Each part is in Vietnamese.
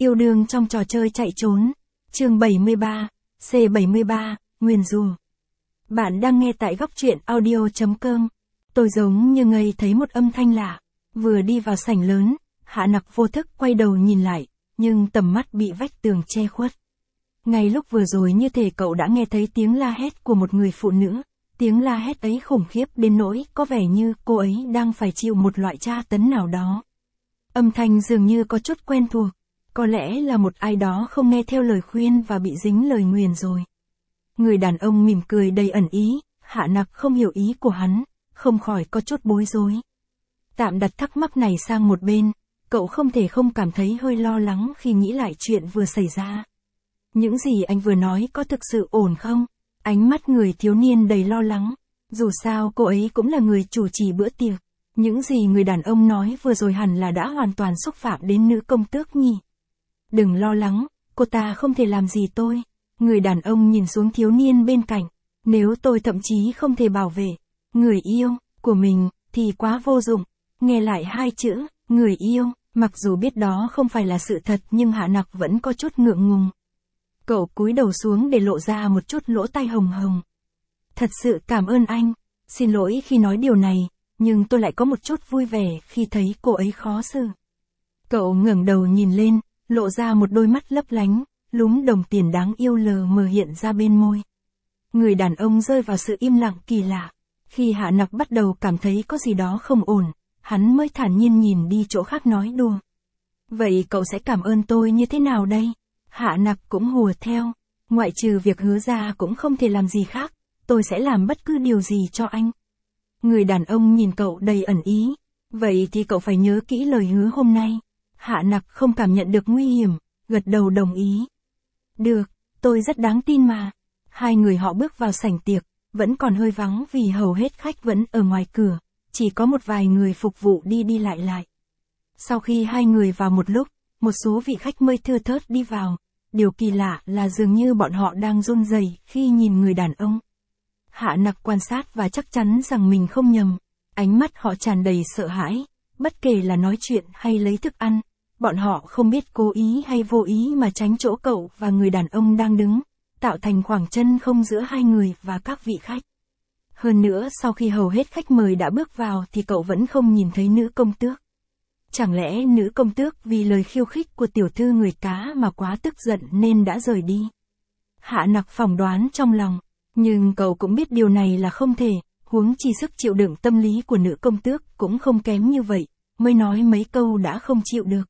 Yêu đương trong trò chơi chạy trốn. Chương 73, C73, nguyền rủa. Bạn đang nghe tại góc truyện audio.com. Tôi giống như ngây thấy một âm thanh lạ. Vừa đi vào sảnh lớn, Hạ Nặc vô thức quay đầu nhìn lại, nhưng tầm mắt bị vách tường che khuất. Ngay lúc vừa rồi như thể cậu đã nghe thấy tiếng la hét của một người phụ nữ. Tiếng la hét ấy khủng khiếp đến nỗi có vẻ như cô ấy đang phải chịu một loại tra tấn nào đó. Âm thanh dường như có chút quen thuộc. Có lẽ là một ai đó không nghe theo lời khuyên và bị dính lời nguyền rồi. Người đàn ông mỉm cười đầy ẩn ý, Hạ Nặc không hiểu ý của hắn, không khỏi có chút bối rối. Tạm đặt thắc mắc này sang một bên, cậu không thể không cảm thấy hơi lo lắng khi nghĩ lại chuyện vừa xảy ra. Những gì anh vừa nói có thực sự ổn không? Ánh mắt người thiếu niên đầy lo lắng. Dù sao cô ấy cũng là người chủ trì bữa tiệc. Những gì người đàn ông nói vừa rồi hẳn là đã hoàn toàn xúc phạm đến nữ công tước nhỉ. Đừng lo lắng, cô ta không thể làm gì tôi. Người đàn ông nhìn xuống thiếu niên bên cạnh. Nếu tôi thậm chí không thể bảo vệ người yêu của mình, thì quá vô dụng. Nghe lại hai chữ, người yêu, mặc dù biết đó không phải là sự thật nhưng Hạ Nặc vẫn có chút ngượng ngùng. Cậu cúi đầu xuống để lộ ra một chút lỗ tai hồng hồng. Thật sự cảm ơn anh. Xin lỗi khi nói điều này, nhưng tôi lại có một chút vui vẻ khi thấy cô ấy khó xử. Cậu ngẩng đầu nhìn lên, lộ ra một đôi mắt lấp lánh, lúm đồng tiền đáng yêu lờ mờ hiện ra bên môi. Người đàn ông rơi vào sự im lặng kỳ lạ. Khi Hạ Nặc bắt đầu cảm thấy có gì đó không ổn, hắn mới thản nhiên nhìn đi chỗ khác nói đùa. Vậy cậu sẽ cảm ơn tôi như thế nào đây? Hạ Nặc cũng hùa theo. Ngoại trừ việc hứa ra cũng không thể làm gì khác, tôi sẽ làm bất cứ điều gì cho anh. Người đàn ông nhìn cậu đầy ẩn ý. Vậy thì cậu phải nhớ kỹ lời hứa hôm nay. Hạ Nặc không cảm nhận được nguy hiểm, gật đầu đồng ý. Được, tôi rất đáng tin mà. Hai người họ bước vào sảnh tiệc, vẫn còn hơi vắng vì hầu hết khách vẫn ở ngoài cửa, chỉ có một vài người phục vụ đi đi lại lại. Sau khi hai người vào một lúc, một số vị khách mới thưa thớt đi vào. Điều kỳ lạ là dường như bọn họ đang run rẩy khi nhìn người đàn ông. Hạ Nặc quan sát và chắc chắn rằng mình không nhầm. Ánh mắt họ tràn đầy sợ hãi, bất kể là nói chuyện hay lấy thức ăn. Bọn họ không biết cố ý hay vô ý mà tránh chỗ cậu và người đàn ông đang đứng, tạo thành khoảng chân không giữa hai người và các vị khách. Hơn nữa sau khi hầu hết khách mời đã bước vào thì cậu vẫn không nhìn thấy nữ công tước. Chẳng lẽ nữ công tước vì lời khiêu khích của tiểu thư người cá mà quá tức giận nên đã rời đi? Hạ Nặc phỏng đoán trong lòng, nhưng cậu cũng biết điều này là không thể, huống chi sức chịu đựng tâm lý của nữ công tước cũng không kém như vậy, mới nói mấy câu đã không chịu được.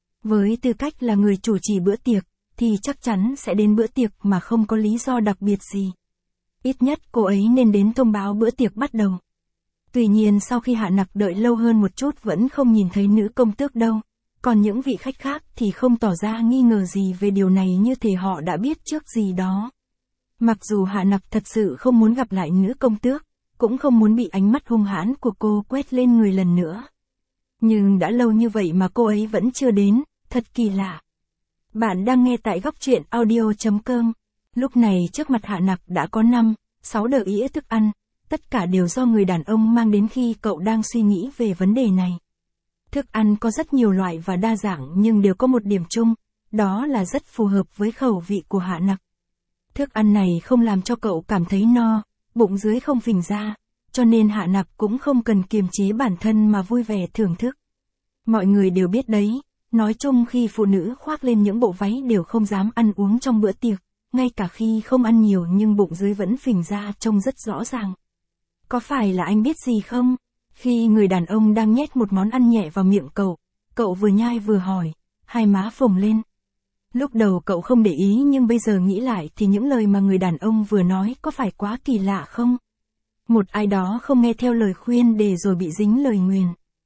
Với tư cách là người chủ trì bữa tiệc, thì chắc chắn sẽ đến bữa tiệc mà không có lý do đặc biệt gì. Ít nhất cô ấy nên đến thông báo bữa tiệc bắt đầu. Tuy nhiên sau khi Hạ Nặc đợi lâu hơn một chút vẫn không nhìn thấy nữ công tước đâu, còn những vị khách khác thì không tỏ ra nghi ngờ gì về điều này như thể họ đã biết trước gì đó. Mặc dù Hạ Nặc thật sự không muốn gặp lại nữ công tước, cũng không muốn bị ánh mắt hung hãn của cô quét lên người lần nữa. Nhưng đã lâu như vậy mà cô ấy vẫn chưa đến, thật kỳ lạ. Bạn đang nghe tại góc truyện audio.com. Lúc này trước mặt Hạ Nặc đã có 5-6 đĩa đĩa thức ăn, tất cả đều do người đàn ông mang đến khi cậu đang suy nghĩ về vấn đề này. Thức ăn có rất nhiều loại và đa dạng nhưng đều có một điểm chung, đó là rất phù hợp với khẩu vị của Hạ Nặc. Thức ăn này không làm cho cậu cảm thấy no, bụng dưới không phình ra, cho nên Hạ Nặc cũng không cần kiềm chế bản thân mà vui vẻ thưởng thức. Mọi người đều biết đấy, nói chung khi phụ nữ khoác lên những bộ váy đều không dám ăn uống trong bữa tiệc, ngay cả khi không ăn nhiều nhưng bụng dưới vẫn phình ra trông rất rõ ràng. Có phải là anh biết gì không? Khi người đàn ông đang nhét một món ăn nhẹ vào miệng cậu vừa nhai vừa hỏi, hai má phồng lên. Lúc đầu cậu không để ý nhưng bây giờ nghĩ lại thì những lời mà người đàn ông vừa nói có phải quá kỳ lạ không? Một ai đó không nghe theo lời khuyên để rồi bị dính lời nguyền.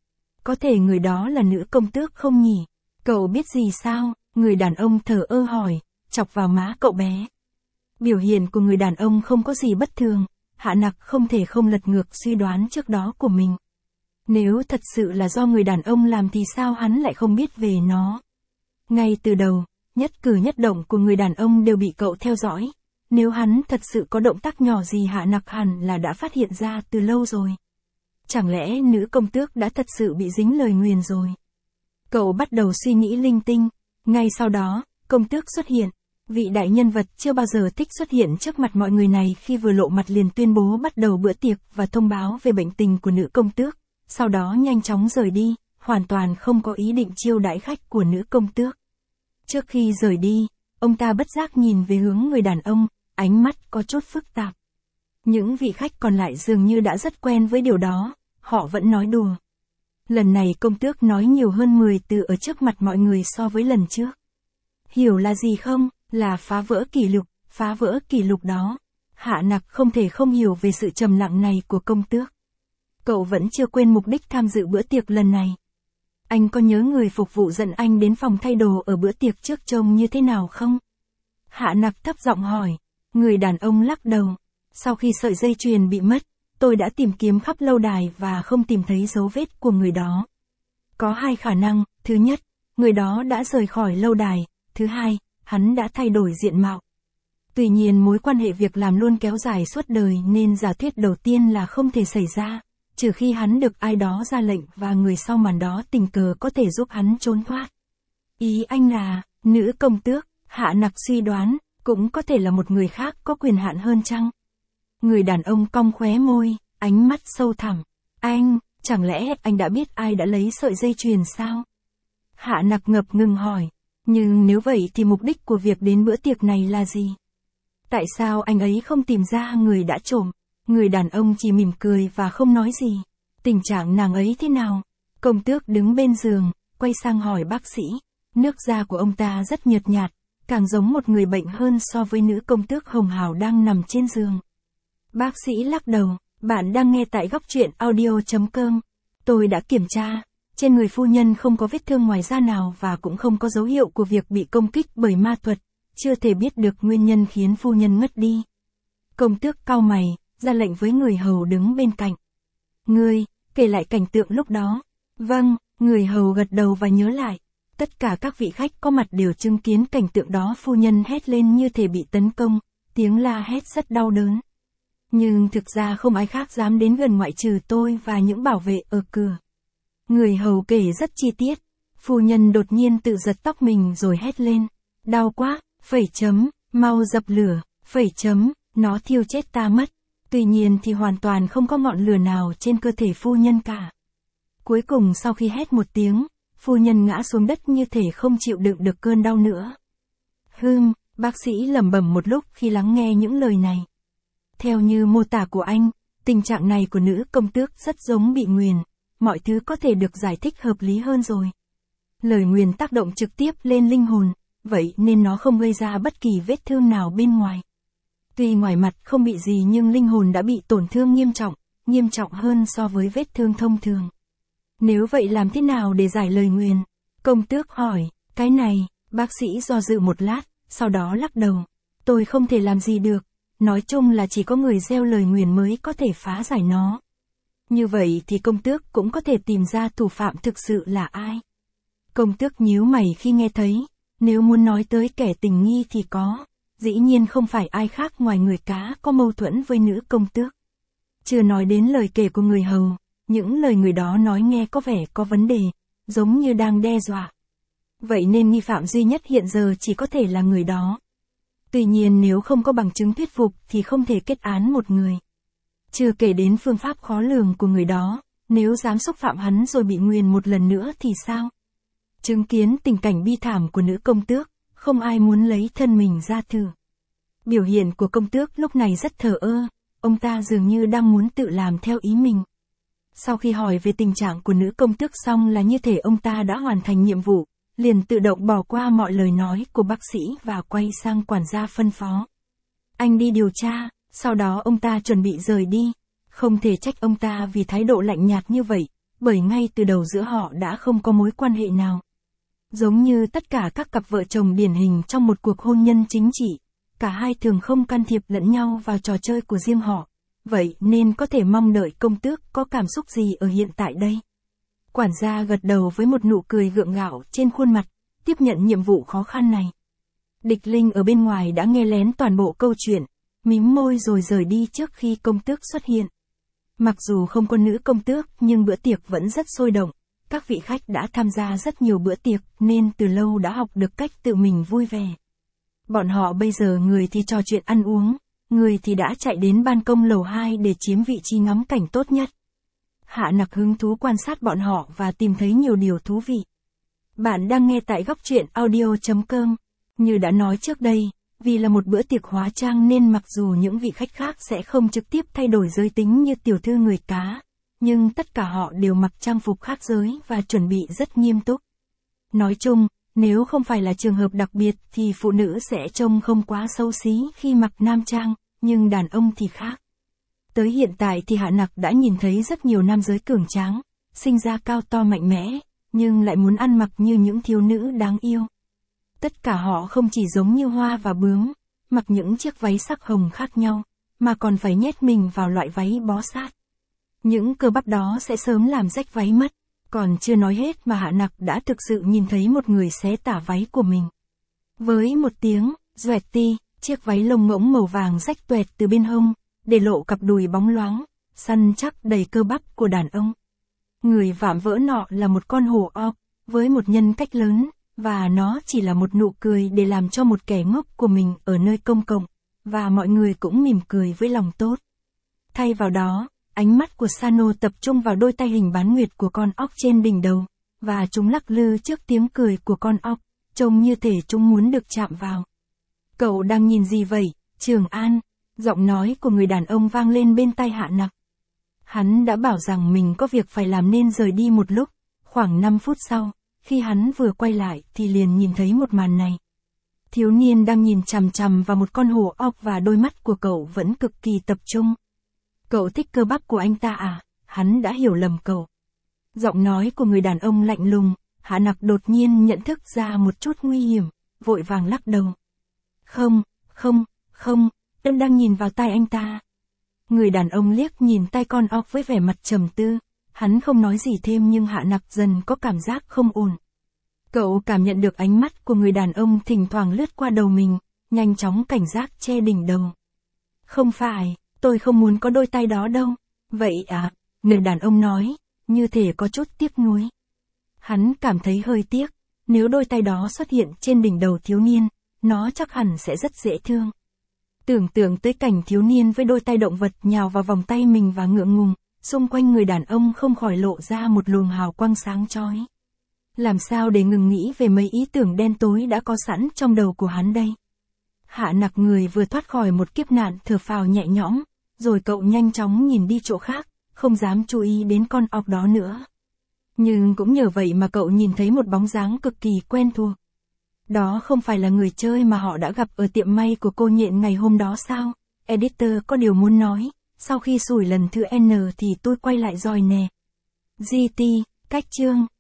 Có thể người đó là nữ công tước không nhỉ? Cậu biết gì sao? Người đàn ông thờ ơ hỏi, chọc vào má cậu bé. Biểu hiện của người đàn ông không có gì bất thường. Hạ Nặc không thể không lật ngược suy đoán trước đó của mình. Nếu thật sự là do người đàn ông làm thì sao hắn lại không biết về nó? Ngay từ đầu, nhất cử nhất động của người đàn ông đều bị cậu theo dõi. Nếu hắn thật sự có động tác nhỏ gì Hạ Nặc hẳn là đã phát hiện ra từ lâu rồi. Chẳng lẽ nữ công tước đã thật sự bị dính lời nguyền rồi? Cậu bắt đầu suy nghĩ linh tinh, Ngay sau đó, công tước xuất hiện. Vị đại nhân vật chưa bao giờ thích xuất hiện trước mặt mọi người này khi vừa lộ mặt liền tuyên bố bắt đầu bữa tiệc và thông báo về bệnh tình của nữ công tước, sau đó nhanh chóng rời đi, hoàn toàn không có ý định chiêu đãi khách của nữ công tước. Trước khi rời đi, ông ta bất giác nhìn về hướng người đàn ông, ánh mắt có chút phức tạp. Những vị khách còn lại dường như đã rất quen với điều đó, họ vẫn nói đùa. Lần này công tước nói nhiều hơn 10 từ ở trước mặt mọi người so với lần trước. Hiểu là gì không? Là phá vỡ kỷ lục đó. Hạ Nặc không thể không hiểu về sự trầm lặng này của công tước. Cậu vẫn chưa quên mục đích tham dự bữa tiệc lần này. Anh có nhớ người phục vụ dẫn anh đến phòng thay đồ ở bữa tiệc trước trông như thế nào không? Hạ Nặc thấp giọng hỏi. Người đàn ông lắc đầu. Sau khi sợi dây chuyền bị mất, tôi đã tìm kiếm khắp lâu đài và không tìm thấy dấu vết của người đó. Có hai khả năng, thứ nhất, người đó đã rời khỏi lâu đài, thứ hai, hắn đã thay đổi diện mạo. Tuy nhiên mối quan hệ việc làm luôn kéo dài suốt đời nên giả thuyết đầu tiên là không thể xảy ra, trừ khi hắn được ai đó ra lệnh và người sau màn đó tình cờ có thể giúp hắn trốn thoát. Ý anh là, nữ công tước, Hạ Nặc suy đoán, cũng có thể là một người khác có quyền hạn hơn chăng? Người đàn ông cong khóe môi, ánh mắt sâu thẳm. Anh, chẳng lẽ anh đã biết ai đã lấy sợi dây chuyền sao? Hạ Nặc ngập ngừng hỏi. Nhưng nếu vậy thì mục đích của việc đến bữa tiệc này là gì? Tại sao anh ấy không tìm ra người đã trộm? Người đàn ông chỉ mỉm cười và không nói gì. Tình trạng nàng ấy thế nào? Công tước đứng bên giường, quay sang hỏi bác sĩ. Nước da của ông ta rất nhợt nhạt, càng giống một người bệnh hơn so với nữ công tước hồng hào đang nằm trên giường. Bác sĩ lắc đầu. Bạn đang nghe tại góc truyện audio.com. Tôi đã kiểm tra. Trên người phu nhân không có vết thương ngoài da nào và cũng không có dấu hiệu của việc bị công kích bởi ma thuật, chưa thể biết được nguyên nhân khiến phu nhân ngất đi. Công tước cau mày, ra lệnh với người hầu đứng bên cạnh. Ngươi, kể lại cảnh tượng lúc đó. Vâng, người hầu gật đầu và nhớ lại. Tất cả các vị khách có mặt đều chứng kiến cảnh tượng đó. Phu nhân hét lên như thể bị tấn công, tiếng la hét rất đau đớn. Nhưng thực ra không ai khác dám đến gần ngoại trừ tôi và những bảo vệ ở cửa. Người hầu kể rất chi tiết. Phu nhân đột nhiên tự giật tóc mình rồi hét lên. Đau quá, mau dập lửa, nó thiêu chết ta mất. Tuy nhiên thì hoàn toàn không có ngọn lửa nào trên cơ thể phu nhân cả. Cuối cùng sau khi hét một tiếng, phu nhân ngã xuống đất như thể không chịu đựng được cơn đau nữa. Bác sĩ lẩm bẩm một lúc khi lắng nghe những lời này. Theo như mô tả của anh, tình trạng này của nữ công tước rất giống bị nguyền. Mọi thứ có thể được giải thích hợp lý hơn rồi. Lời nguyền tác động trực tiếp lên linh hồn, vậy nên nó không gây ra bất kỳ vết thương nào bên ngoài. Tuy ngoài mặt không bị gì nhưng linh hồn đã bị tổn thương nghiêm trọng hơn so với vết thương thông thường. Nếu vậy làm thế nào để giải lời nguyền? Công tước hỏi, cái này, bác sĩ do dự một lát, sau đó lắc đầu. Tôi không thể làm gì được, nói chung là chỉ có người gieo lời nguyền mới có thể phá giải nó. Như vậy thì công tước cũng có thể tìm ra thủ phạm thực sự là ai. Công tước nhíu mày khi nghe thấy, nếu muốn nói tới kẻ tình nghi thì có, dĩ nhiên không phải ai khác ngoài người cá có mâu thuẫn với nữ công tước. Chưa nói đến lời kể của người hầu, những lời người đó nói nghe có vẻ có vấn đề, giống như đang đe dọa. Vậy nên nghi phạm duy nhất hiện giờ chỉ có thể là người đó. Tuy nhiên nếu không có bằng chứng thuyết phục thì không thể kết án một người. Chưa kể đến phương pháp khó lường của người đó, nếu dám xúc phạm hắn rồi bị nguyền một lần nữa thì sao? Chứng kiến tình cảnh bi thảm của nữ công tước, không ai muốn lấy thân mình ra thử. Biểu hiện của công tước lúc này rất thờ ơ, ông ta dường như đang muốn tự làm theo ý mình. Sau khi hỏi về tình trạng của nữ công tước xong là như thể ông ta đã hoàn thành nhiệm vụ, liền tự động bỏ qua mọi lời nói của bác sĩ và quay sang quản gia phân phó. Anh đi điều tra. Sau đó ông ta chuẩn bị rời đi. Không thể trách ông ta vì thái độ lạnh nhạt như vậy, bởi ngay từ đầu giữa họ đã không có mối quan hệ nào. Giống như tất cả các cặp vợ chồng điển hình trong một cuộc hôn nhân chính trị, cả hai thường không can thiệp lẫn nhau vào trò chơi của riêng họ. Vậy nên có thể mong đợi công tước có cảm xúc gì ở hiện tại đây. Quản gia gật đầu với một nụ cười gượng gạo trên khuôn mặt, tiếp nhận nhiệm vụ khó khăn này. Địch Linh ở bên ngoài đã nghe lén toàn bộ câu chuyện, mím môi rồi rời đi trước khi công tước xuất hiện. Mặc dù không có nữ công tước nhưng bữa tiệc vẫn rất sôi động, các vị khách đã tham gia rất nhiều bữa tiệc nên từ lâu đã học được cách tự mình vui vẻ. Bọn họ bây giờ người thì trò chuyện ăn uống, người thì đã chạy đến ban công lầu 2 để chiếm vị trí ngắm cảnh tốt nhất. Hạ Nặc hứng thú quan sát bọn họ và tìm thấy nhiều điều thú vị. Bạn đang nghe tại góc truyện audio.com. Như đã nói trước đây, vì là một bữa tiệc hóa trang nên mặc dù những vị khách khác sẽ không trực tiếp thay đổi giới tính như tiểu thư người cá, nhưng tất cả họ đều mặc trang phục khác giới và chuẩn bị rất nghiêm túc. Nói chung, nếu không phải là trường hợp đặc biệt thì phụ nữ sẽ trông không quá xấu xí khi mặc nam trang, nhưng đàn ông thì khác. Tới hiện tại thì Hạ Nặc đã nhìn thấy rất nhiều nam giới cường tráng, sinh ra cao to mạnh mẽ, nhưng lại muốn ăn mặc như những thiếu nữ đáng yêu. Tất cả họ không chỉ giống như hoa và bướm, mặc những chiếc váy sắc hồng khác nhau, mà còn phải nhét mình vào loại váy bó sát. Những cơ bắp đó sẽ sớm làm rách váy mất, còn chưa nói hết mà Hạ Nặc đã thực sự nhìn thấy một người xé tả váy của mình. Với một tiếng, doẹt ti, chiếc váy lông ngỗng màu vàng rách toẹt từ bên hông, để lộ cặp đùi bóng loáng, săn chắc đầy cơ bắp của đàn ông. Người vạm vỡ nọ là một con hổ ọc, với một nhân cách lớn, và nó chỉ là một nụ cười để làm cho một kẻ ngốc của mình ở nơi công cộng, và mọi người cũng mỉm cười với lòng tốt. Thay vào đó, ánh mắt của Sano tập trung vào đôi tay hình bán nguyệt của con ốc trên đỉnh đầu, và chúng lắc lư trước tiếng cười của con ốc, trông như thể chúng muốn được chạm vào. Cậu đang nhìn gì vậy, Trường An? Giọng nói của người đàn ông vang lên bên tai Hạ Nặc. Hắn đã bảo rằng mình có việc phải làm nên rời đi một lúc, khoảng 5 phút sau, khi hắn vừa quay lại thì liền nhìn thấy một màn này. Thiếu niên đang nhìn chằm chằm vào một con hổ ốc và đôi mắt của cậu vẫn cực kỳ tập trung. Cậu thích cơ bắp của anh ta à? Hắn đã hiểu lầm cậu. Giọng nói của người đàn ông lạnh lùng, Hạ Nặc đột nhiên nhận thức ra một chút nguy hiểm, vội vàng lắc đầu. Không, em đang nhìn vào tai anh ta. Người đàn ông liếc nhìn tai con ốc với vẻ mặt trầm tư, hắn không nói gì thêm nhưng Hạ Nặc dần có cảm giác không ổn. Cậu cảm nhận được ánh mắt của người đàn ông thỉnh thoảng lướt qua đầu mình, nhanh chóng cảnh giác che đỉnh đầu. Không phải, tôi không muốn có đôi tay đó đâu. Vậy à, người đàn ông nói, như thể có chút tiếc nuối. Hắn cảm thấy hơi tiếc, nếu đôi tay đó xuất hiện trên đỉnh đầu thiếu niên, nó chắc hẳn sẽ rất dễ thương. Tưởng tượng tới cảnh thiếu niên với đôi tay động vật nhào vào vòng tay mình và ngượng ngùng, xung quanh người đàn ông không khỏi lộ ra một luồng hào quang sáng chói. Làm sao để ngừng nghĩ về mấy ý tưởng đen tối đã có sẵn trong đầu của hắn đây? Hạ Nặc người vừa thoát khỏi một kiếp nạn thở phào nhẹ nhõm, rồi cậu nhanh chóng nhìn đi chỗ khác, không dám chú ý đến con ọc đó nữa. Nhưng cũng nhờ vậy mà cậu nhìn thấy một bóng dáng cực kỳ quen thuộc. Đó không phải là người chơi mà họ đã gặp ở tiệm may của cô nhện ngày hôm đó sao? Editor có điều muốn nói, sau khi sủi lần thứ N thì tôi quay lại rồi nè. GT, cách chương.